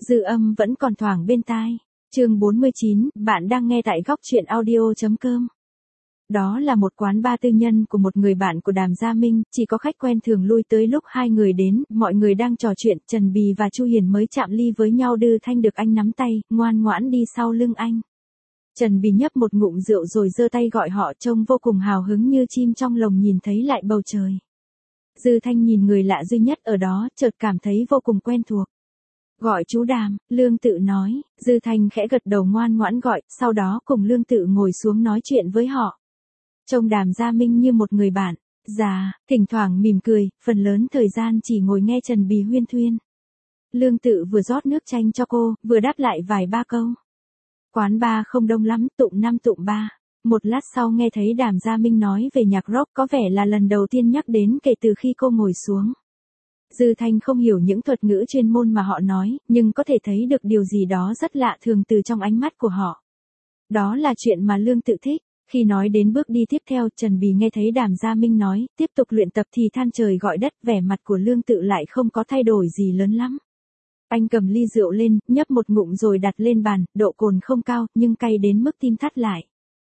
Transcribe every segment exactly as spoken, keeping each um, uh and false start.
Dư âm vẫn còn thoảng bên tai. Chương bốn mươi chín, bạn đang nghe tại góc truyện audio chấm com. Đó là một quán bar tư nhân của một người bạn của Đàm Gia Minh, chỉ có khách quen thường lui tới lúc hai người đến, mọi người đang trò chuyện, Trần Bì và Chu Hiền mới chạm ly với nhau. Dư Thanh được anh nắm tay, ngoan ngoãn đi sau lưng anh. Trần Bì nhấp một ngụm rượu rồi giơ tay gọi họ, trông vô cùng hào hứng như chim trong lồng nhìn thấy lại bầu trời. Dư Thanh nhìn người lạ duy nhất ở đó, chợt cảm thấy vô cùng quen thuộc. Gọi chú Đàm, Lương Tự nói. Dư Thanh khẽ gật đầu ngoan ngoãn gọi, sau đó cùng Lương Tự ngồi xuống nói chuyện với họ. Trông Đàm Gia Minh như một người bạn già, thỉnh thoảng mỉm cười, phần lớn thời gian chỉ ngồi nghe Trần Bì huyên thuyên. Lương Tự vừa rót nước chanh cho cô, vừa đáp lại vài ba câu. Quán bar không đông lắm, tụm năm tụm ba. Một lát sau nghe thấy Đàm Gia Minh nói về nhạc rock, có vẻ là lần đầu tiên nhắc đến kể từ khi cô ngồi xuống. Dư Thanh không hiểu những thuật ngữ chuyên môn mà họ nói, nhưng có thể thấy được điều gì đó rất lạ thường từ trong ánh mắt của họ. Đó là chuyện mà Lương Tự thích. Khi nói đến bước đi tiếp theo, Trần Bì nghe thấy Đàm Gia Minh nói, tiếp tục luyện tập thì than trời gọi đất, vẻ mặt của Lương Tự lại không có thay đổi gì lớn lắm. Anh cầm ly rượu lên, nhấp một ngụm rồi đặt lên bàn, độ cồn không cao, nhưng cay đến mức tim thắt lại.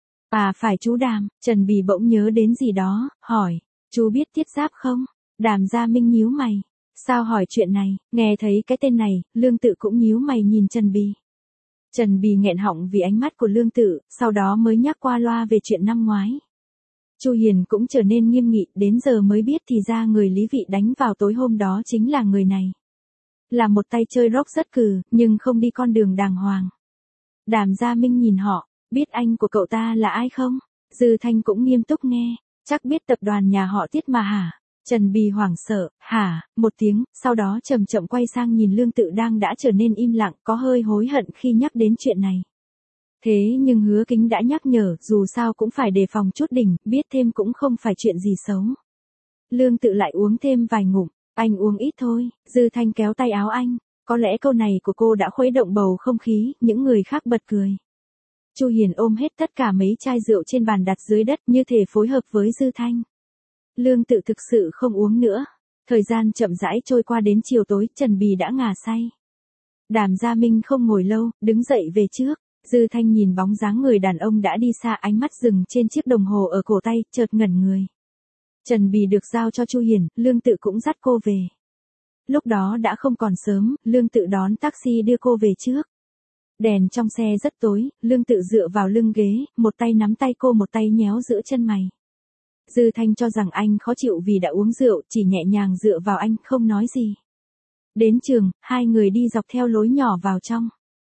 À phải chú Đàm, Trần Bì bỗng nhớ đến gì đó, hỏi, chú biết Tiết Giáp không? Đàm Gia Minh nhíu mày. Sao hỏi chuyện này? Nghe thấy cái tên này, Lương Tự cũng nhíu mày nhìn Trần Bì. Trần Bì nghẹn họng vì ánh mắt của Lương Tự, sau đó mới nhắc qua loa về chuyện năm ngoái. Chu Hiền cũng trở nên nghiêm nghị, đến giờ mới biết thì ra người Lý Vị đánh vào tối hôm đó chính là người này. Là một tay chơi rock rất cừ, nhưng không đi con đường đàng hoàng. Đàm Gia Minh nhìn họ, biết anh của cậu ta là ai không? Dư Thanh cũng nghiêm túc nghe, chắc biết tập đoàn nhà họ Tiết mà hả? Trần Bì hoảng sợ, hả, một tiếng, sau đó chậm chậm quay sang nhìn Lương Tự đang đã trở nên im lặng, có hơi hối hận khi nhắc đến chuyện này. Thế nhưng Hứa Kính đã nhắc nhở, dù sao cũng phải đề phòng chút đỉnh, biết thêm cũng không phải chuyện gì xấu. Lương Tự lại uống thêm vài ngụm, anh uống ít thôi. Dư Thanh kéo tay áo anh, có lẽ câu này của cô đã khuấy động bầu không khí, những người khác bật cười. Chu Hiền ôm hết tất cả mấy chai rượu trên bàn đặt dưới đất như thể phối hợp với Dư Thanh. Lương Tự thực sự không uống nữa. Thời gian chậm rãi trôi qua đến chiều tối, Trần Bì đã ngà say. Đàm Gia Minh không ngồi lâu, đứng dậy về trước. Dư Thanh nhìn bóng dáng người đàn ông đã đi xa, ánh mắt dừng trên chiếc đồng hồ ở cổ tay, chợt ngẩn người. Trần Bì được giao cho Chu Hiền, Lương Tự cũng dắt cô về. Lúc đó đã không còn sớm, Lương Tự đón taxi đưa cô về trước. Đèn trong xe rất tối, Lương Tự dựa vào lưng ghế, một tay nắm tay cô, một tay nhéo giữa chân mày. Dư Thanh cho rằng anh khó chịu vì đã uống rượu, chỉ nhẹ nhàng dựa vào anh, không nói gì. Đến trường, hai người đi dọc theo lối nhỏ vào trong.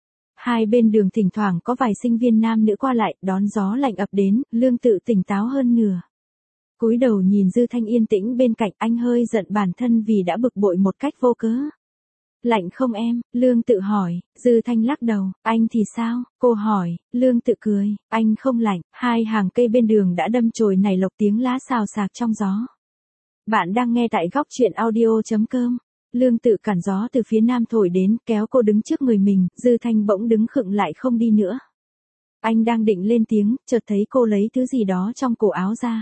Hai bên đường thỉnh thoảng có vài sinh viên nam nữ qua lại, đón gió lạnh ập đến, Lương Tự tỉnh táo hơn nửa. Cúi đầu nhìn Dư Thanh yên tĩnh bên cạnh, anh hơi giận bản thân vì đã bực bội một cách vô cớ. Lạnh không em? Lương Tự hỏi. Dư Thanh lắc đầu. Anh thì sao? Cô hỏi. Lương Tự cười. Anh không lạnh. Hai hàng cây bên đường đã đâm chồi nảy lộc, tiếng lá xào xạc trong gió. Bạn đang nghe tại góc truyện audio chấm com. Lương Tự cản gió từ phía nam thổi đến, kéo cô đứng trước người mình. Dư Thanh bỗng đứng khựng lại không đi nữa. Anh đang định lên tiếng, chợt thấy cô lấy thứ gì đó trong cổ áo ra.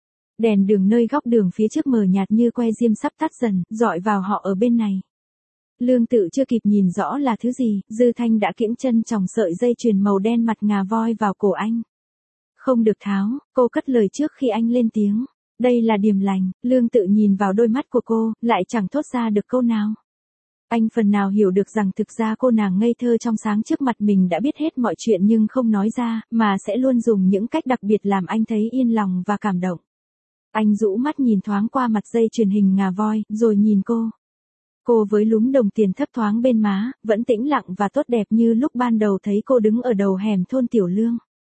Đèn đường nơi góc đường phía trước mờ nhạt như que diêm sắp tắt dần, dọi vào họ ở bên này. Lương Tự chưa kịp nhìn rõ là thứ gì, Dư Thanh đã kiễng chân chòng sợi dây chuyền màu đen mặt ngà voi vào cổ anh. Không được tháo, cô cất lời trước khi anh lên tiếng. Đây là điềm lành. Lương Tự nhìn vào đôi mắt của cô, lại chẳng thốt ra được câu nào. Anh phần nào hiểu được rằng thực ra cô nàng ngây thơ trong sáng trước mặt mình đã biết hết mọi chuyện nhưng không nói ra, mà sẽ luôn dùng những cách đặc biệt làm anh thấy yên lòng và cảm động. Anh rũ mắt nhìn thoáng qua mặt dây chuyền hình ngà voi, rồi nhìn cô. Cô với lúm đồng tiền thấp thoáng bên má, vẫn tĩnh lặng và tốt đẹp như lúc ban đầu thấy cô đứng ở đầu hẻm thôn Tiểu Lương.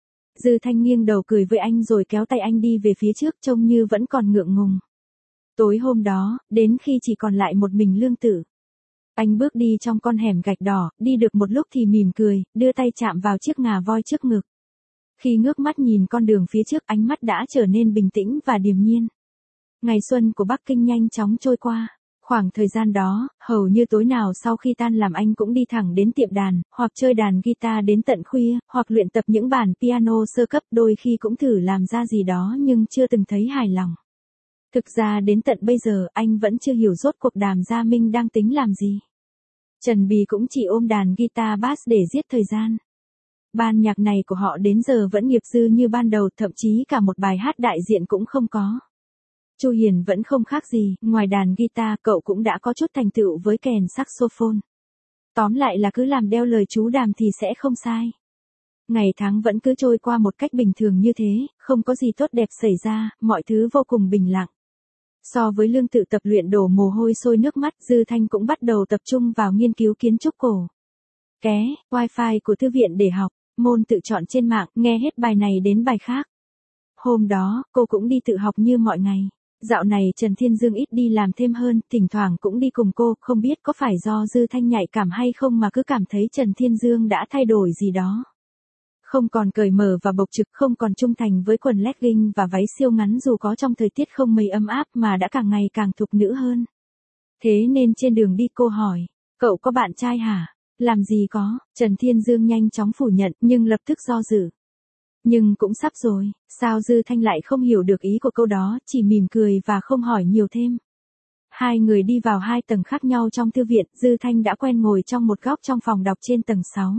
Dư Thanh nghiêng đầu cười với anh rồi kéo tay anh đi về phía trước, trông như vẫn còn ngượng ngùng. Tối hôm đó, đến khi chỉ còn lại một mình Lương Tự. Anh bước đi trong con hẻm gạch đỏ, đi được một lúc thì mỉm cười, đưa tay chạm vào chiếc ngà voi trước ngực. Khi ngước mắt nhìn con đường phía trước, ánh mắt đã trở nên bình tĩnh và điềm nhiên. Ngày xuân của Bắc Kinh nhanh chóng trôi qua. Khoảng thời gian đó, hầu như tối nào sau khi tan làm anh cũng đi thẳng đến tiệm đàn, hoặc chơi đàn guitar đến tận khuya, hoặc luyện tập những bản piano sơ cấp, đôi khi cũng thử làm ra gì đó nhưng chưa từng thấy hài lòng. Thực ra đến tận bây giờ anh vẫn chưa hiểu rốt cuộc Đàm Gia Minh đang tính làm gì. Trần Bì cũng chỉ ôm đàn guitar bass để giết thời gian. Ban nhạc này của họ đến giờ vẫn nghiệp dư như ban đầu, thậm chí cả một bài hát đại diện cũng không có. Chu Hiền vẫn không khác gì, ngoài đàn guitar cậu cũng đã có chút thành tựu với kèn saxophone. Tóm lại là cứ làm đeo lời chú Đàm thì sẽ không sai. Ngày tháng vẫn cứ trôi qua một cách bình thường như thế, không có gì tốt đẹp xảy ra, mọi thứ vô cùng bình lặng. So với Lương Tự tập luyện đổ mồ hôi sôi nước mắt, Dư Thanh cũng bắt đầu tập trung vào nghiên cứu kiến trúc cổ. Ké, wifi của thư viện để học, môn tự chọn trên mạng, nghe hết bài này đến bài khác. Hôm đó, cô cũng đi tự học như mọi ngày. Dạo này Trần Thiên Dương ít đi làm thêm hơn, thỉnh thoảng cũng đi cùng cô, không biết có phải do Dư Thanh nhạy cảm hay không mà cứ cảm thấy Trần Thiên Dương đã thay đổi gì đó. Không còn cởi mở và bộc trực, không còn trung thành với quần legging và váy siêu ngắn dù có trong thời tiết không mấy ấm áp mà đã càng ngày càng thục nữ hơn. Thế nên trên đường đi cô hỏi, cậu có bạn trai hả? Làm gì có, Trần Thiên Dương nhanh chóng phủ nhận nhưng lập tức do dự. Nhưng cũng sắp rồi, sao Dư Thanh lại không hiểu được ý của câu đó, chỉ mỉm cười và không hỏi nhiều thêm. Hai người đi vào hai tầng khác nhau trong thư viện, Dư Thanh đã quen ngồi trong một góc trong phòng đọc trên tầng sáu.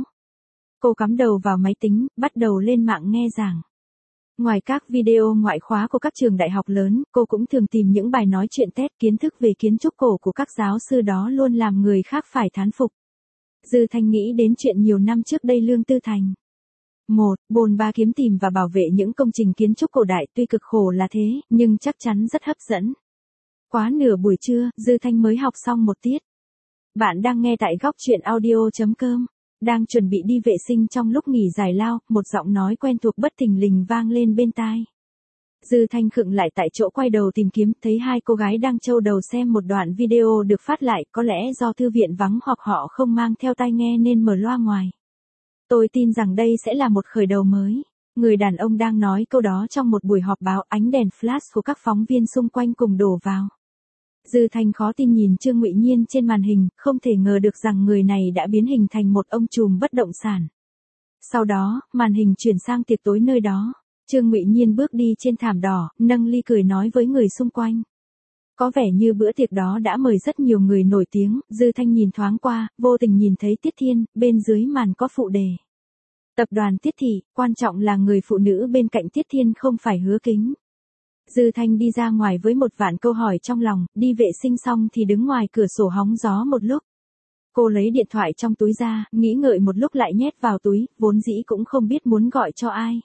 Cô cắm đầu vào máy tính, bắt đầu lên mạng nghe giảng. Ngoài các video ngoại khóa của các trường đại học lớn, cô cũng thường tìm những bài nói chuyện tét kiến thức về kiến trúc cổ của các giáo sư đó luôn làm người khác phải thán phục. Dư Thanh nghĩ đến chuyện nhiều năm trước đây Lương Tư Thành. Một, bôn ba kiếm tìm và bảo vệ những công trình kiến trúc cổ đại tuy cực khổ là thế, nhưng chắc chắn rất hấp dẫn. Quá nửa buổi trưa, Dư Thanh mới học xong một tiết. Bạn đang nghe tại góc truyện audio chấm com. Đang chuẩn bị đi vệ sinh trong lúc nghỉ giải lao, một giọng nói quen thuộc bất thình lình vang lên bên tai. Dư Thanh khựng lại tại chỗ quay đầu tìm kiếm, thấy hai cô gái đang trâu đầu xem một đoạn video được phát lại, có lẽ do thư viện vắng hoặc họ không mang theo tai nghe nên mở loa ngoài. Tôi tin rằng đây sẽ là một khởi đầu mới. Người đàn ông đang nói câu đó trong một buổi họp báo, ánh đèn flash của các phóng viên xung quanh cùng đổ vào. Dư Thanh khó tin nhìn Trương Ngụy Nhiên trên màn hình, không thể ngờ được rằng người này đã biến hình thành một ông trùm bất động sản. Sau đó, màn hình chuyển sang tiệc tối nơi đó. Trương Ngụy Nhiên bước đi trên thảm đỏ, nâng ly cười nói với người xung quanh. Có vẻ như bữa tiệc đó đã mời rất nhiều người nổi tiếng, Dư Thanh nhìn thoáng qua, vô tình nhìn thấy Tiết Thiên, bên dưới màn có phụ đề. Tập đoàn Tiết Thị, quan trọng là người phụ nữ bên cạnh Tiết Thiên không phải Hứa Kính. Dư Thanh đi ra ngoài với một vạn câu hỏi trong lòng, đi vệ sinh xong thì đứng ngoài cửa sổ hóng gió một lúc. Cô lấy điện thoại trong túi ra, nghĩ ngợi một lúc lại nhét vào túi, vốn dĩ cũng không biết muốn gọi cho ai.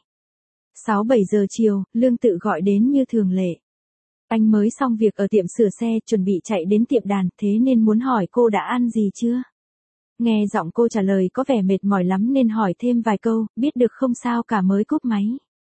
sáu bảy giờ chiều, Lương Tự gọi đến như thường lệ. Anh mới xong việc ở tiệm sửa xe, chuẩn bị chạy đến tiệm đàn, thế nên muốn hỏi cô đã ăn gì chưa. Nghe giọng cô trả lời có vẻ mệt mỏi lắm nên hỏi thêm vài câu, biết được không sao cả mới cúp máy.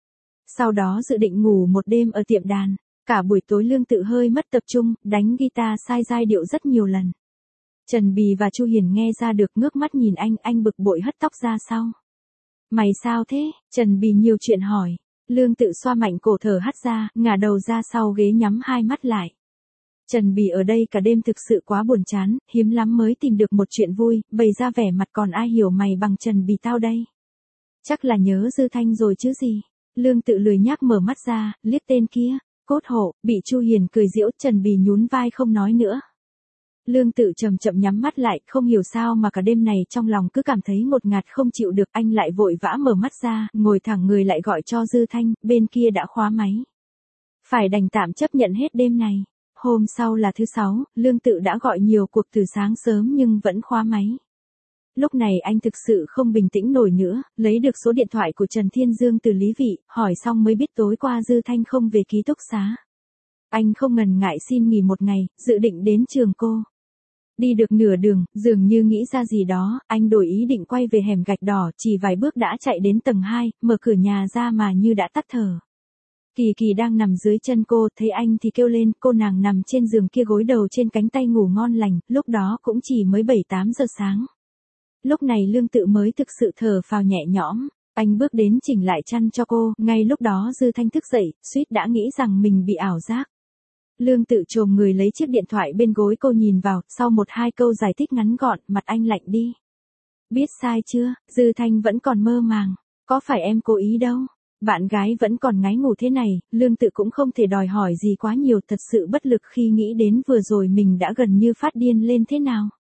Sau đó dự định ngủ một đêm ở tiệm đàn. Cả buổi tối Lương Tự hơi mất tập trung, đánh guitar sai giai điệu rất nhiều lần. Trần Bì và Chu Hiền nghe ra được, ngước mắt nhìn anh, anh bực bội hất tóc ra sau. Mày sao thế? Trần Bì nhiều chuyện hỏi. Lương Tự xoa mạnh cổ thở hắt ra, ngả đầu ra sau ghế nhắm hai mắt lại. Trần Bì ở đây cả đêm thực sự quá buồn chán, hiếm lắm mới tìm được một chuyện vui, bày ra vẻ mặt còn ai hiểu mày bằng Trần Bì tao đây. Chắc là nhớ Dư Thanh rồi chứ gì. Lương Tự lười nhác mở mắt ra, liếc tên kia, cốt hộ, bị Chu Hiền cười giễu. Trần Bì nhún vai không nói nữa. Lương Tự chậm chậm nhắm mắt lại, không hiểu sao mà cả đêm này trong lòng cứ cảm thấy ngột ngạt không chịu được. Anh lại vội vã mở mắt ra, ngồi thẳng người lại gọi cho Dư Thanh, bên kia đã khóa máy. Phải đành tạm chấp nhận hết đêm này. Hôm sau là thứ sáu, Lương Tự đã gọi nhiều cuộc từ sáng sớm nhưng vẫn khóa máy. Lúc này anh thực sự không bình tĩnh nổi nữa, lấy được số điện thoại của Trần Thiên Dương từ Lý Vị, hỏi xong mới biết tối qua Dư Thanh không về ký túc xá. Anh không ngần ngại xin nghỉ một ngày, dự định đến trường cô. Đi được nửa đường, dường như nghĩ ra gì đó, anh đổi ý định quay về hẻm gạch đỏ, chỉ vài bước đã chạy đến tầng hai, mở cửa nhà ra mà như đã tắt thở. Kỳ Kỳ đang nằm dưới chân cô, thấy anh thì kêu lên, cô nàng nằm trên giường kia gối đầu trên cánh tay ngủ ngon lành, lúc đó cũng chỉ mới bảy tám giờ sáng. Lúc này Lương Tự mới thực sự thở phào nhẹ nhõm, anh bước đến chỉnh lại chăn cho cô, ngay lúc đó Dư Thanh thức dậy, suýt đã nghĩ rằng mình bị ảo giác. Lương Tự chồm người lấy chiếc điện thoại bên gối cô nhìn vào, sau một hai câu giải thích ngắn gọn, mặt anh lạnh đi. Biết sai chưa, Dư Thanh vẫn còn mơ màng, có phải em cố ý đâu. Bạn gái vẫn còn ngáy ngủ thế này, Lương Tự cũng không thể đòi hỏi gì quá nhiều, thật sự bất lực khi nghĩ đến vừa rồi mình đã gần như phát điên lên thế nào.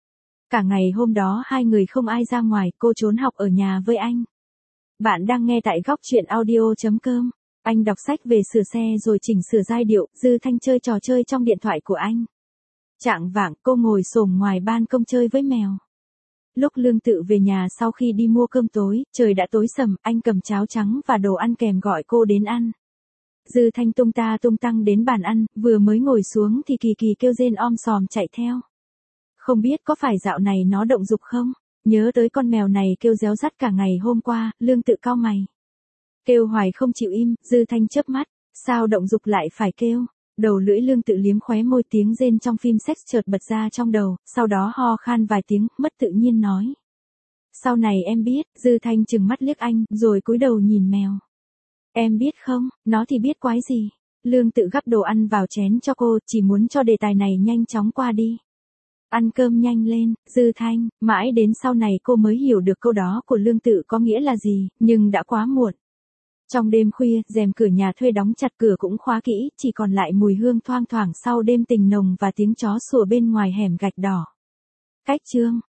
Cả ngày hôm đó hai người không ai ra ngoài, cô trốn học ở nhà với anh. Bạn đang nghe tại góc chuyện audio.com. Anh đọc sách về sửa xe rồi chỉnh sửa giai điệu, Dư Thanh chơi trò chơi trong điện thoại của anh. Chạng vạng, cô ngồi xổm ngoài ban công chơi với mèo. Lúc Lương Tự về nhà sau khi đi mua cơm tối, trời đã tối sầm, anh cầm cháo trắng và đồ ăn kèm gọi cô đến ăn. Dư Thanh tung ta tung tăng đến bàn ăn, vừa mới ngồi xuống thì Kỳ Kỳ kêu rên om sòm chạy theo. Không biết có phải dạo này nó động dục không? Nhớ tới con mèo này kêu réo rắt cả ngày hôm qua, Lương Tự cau mày. Kêu hoài không chịu im, Dư Thanh chớp mắt, sao động dục lại phải kêu? Đầu lưỡi Lương Tự liếm khóe môi, tiếng rên trong phim sex chợt bật ra trong đầu, sau đó ho khan vài tiếng, mất tự nhiên nói. Sau này em biết, Dư Thanh trừng mắt liếc anh, rồi cúi đầu nhìn mèo. Em biết không, nó thì biết quái gì. Lương Tự gắp đồ ăn vào chén cho cô, chỉ muốn cho đề tài này nhanh chóng qua đi. Ăn cơm nhanh lên, Dư Thanh, mãi đến sau này cô mới hiểu được câu đó của Lương Tự có nghĩa là gì, nhưng đã quá muộn. Trong đêm khuya, rèm cửa nhà thuê đóng chặt, cửa cũng khóa kỹ, chỉ còn lại mùi hương thoang thoảng sau đêm tình nồng và tiếng chó sủa bên ngoài hẻm gạch đỏ. Cách chương